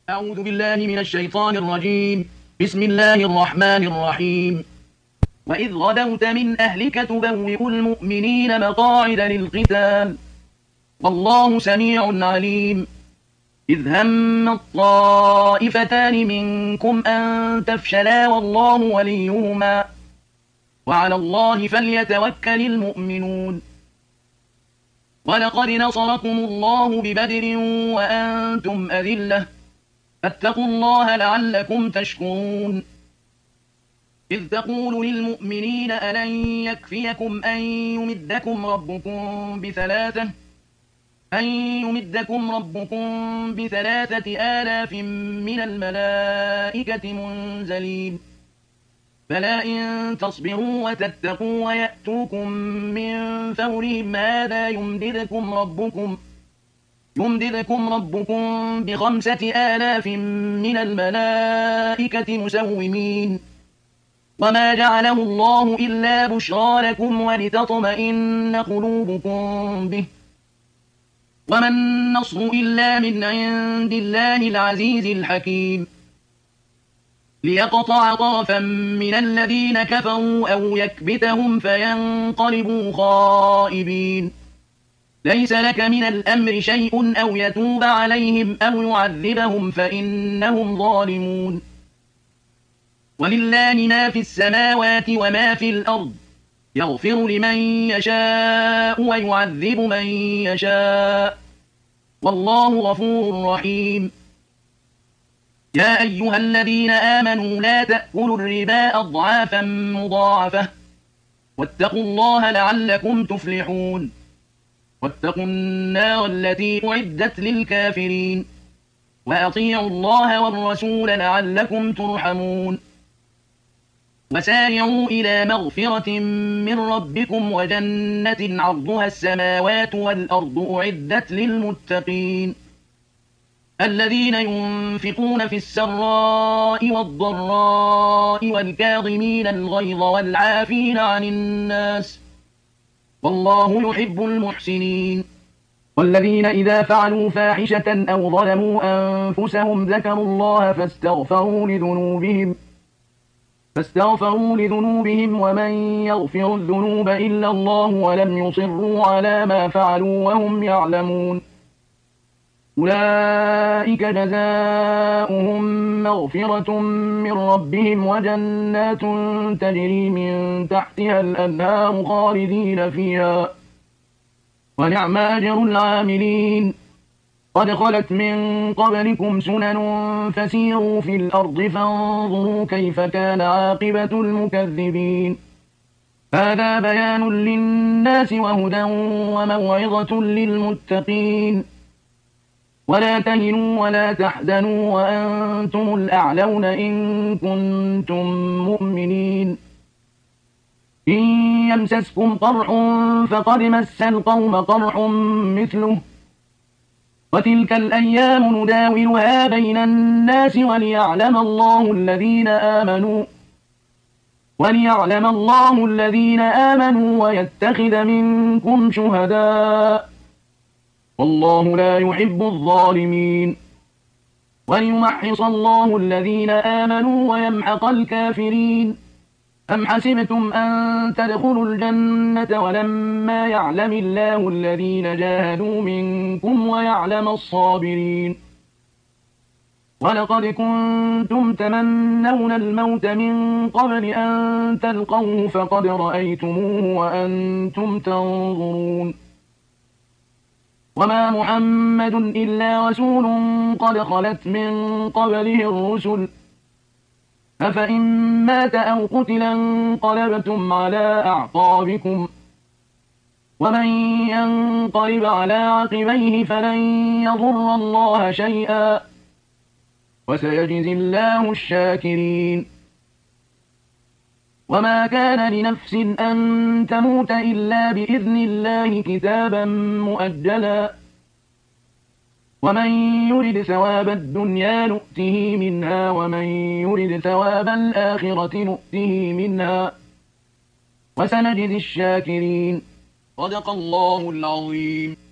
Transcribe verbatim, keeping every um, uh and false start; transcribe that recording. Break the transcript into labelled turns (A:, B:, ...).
A: أعوذ بالله من الشيطان الرجيم. بسم الله الرحمن الرحيم. وإذ غدوت من أهلك تبوئ المؤمنين مقاعد للقتال والله سميع عليم. إذ هم الطائفتان منكم أن تفشلا والله وليهما وعلى الله فليتوكل المؤمنون. ولقد نصركم الله ببدر وأنتم أذلة فاتقوا الله لعلكم تشكرون. إذ تقول للمؤمنين ألن يكفيكم أن يمدكم ربكم بثلاثة أن يمدكم ربكم بثلاثة آلاف من الملائكة منزلين بلى إن تصبروا وتتقوا ويأتوكم من فورهم هذا يمددكم ربكم يمددكم ربكم بخمسة آلاف من الملائكة مسومين وما جعله الله إلا بشرى لكم ولتطمئن قلوبكم به وما النصر إلا من عند الله العزيز الحكيم. ليقطع طرفا من الذين كفروا أو يكبتهم فينقلبوا خائبين. ليس لك من الأمر شيء أو يتوب عليهم أو يعذبهم فإنهم ظالمون. ولله ما في السماوات وما في الأرض يغفر لمن يشاء ويعذب من يشاء والله غفور رحيم. يا أيها الذين آمنوا لا تأكلوا الربا أضعافا مضاعفة واتقوا الله لعلكم تفلحون. واتقوا النار التي أعدت للكافرين وأطيعوا الله والرسول لعلكم ترحمون. وسارعوا إلى مغفرة من ربكم وجنة عرضها السماوات والأرض أعدت للمتقين الذين ينفقون في السراء والضراء والكاظمين الغيظ والعافين عن الناس والله يحب المحسنين. والذين إذا فعلوا فاحشة أو ظلموا أنفسهم ذكروا الله فاستغفروا لذنوبهم فاستغفروا لذنوبهم ومن يغفر الذنوب إلا الله ولم يصروا على ما فعلوا وهم يعلمون أولئك جزاؤهم مغفرة من ربهم وجنات تجري من تحتها الأنهار خالدين فيها ونعم أجر العاملين. قد خلت من قبلكم سنن فسيروا في الأرض فانظروا كيف كان عاقبة المكذبين. هذا بيان للناس وهدى وموعظة للمتقين. ولا تهنوا ولا تحزنوا وأنتم الأعلون إن كنتم مؤمنين. إن يمسسكم قرح فقد مس القوم قرح مثله وتلك الأيام نداولها بين الناس وليعلم الله الذين آمنوا وليعلم الله الذين آمنوا ويتخذ منكم شهداء والله لا يحب الظالمين. وليمحص الله الذين آمنوا ويمحق الكافرين. أم حسبتم أن تدخلوا الجنة ولما يعلم الله الذين جاهدوا منكم ويعلم الصابرين. ولقد كنتم تمنون الموت من قبل أن تلقوه فقد رأيتموه وأنتم تنظرون. وما محمد إلا رسول قد خلت من قبله الرسل أفإن مات أو قتل انقلبتم على أعقابكم ومن ينقلب على عقبيه فلن يضر الله شيئا وسيجزي الله الشاكرين. وما كان لنفس أن تموت إلا بإذن الله كتابا مؤجلا ومن يرد ثواب الدنيا نؤته منها ومن يرد ثواب الآخرة نؤته منها وسنجزي الشاكرين. صدق الله العظيم.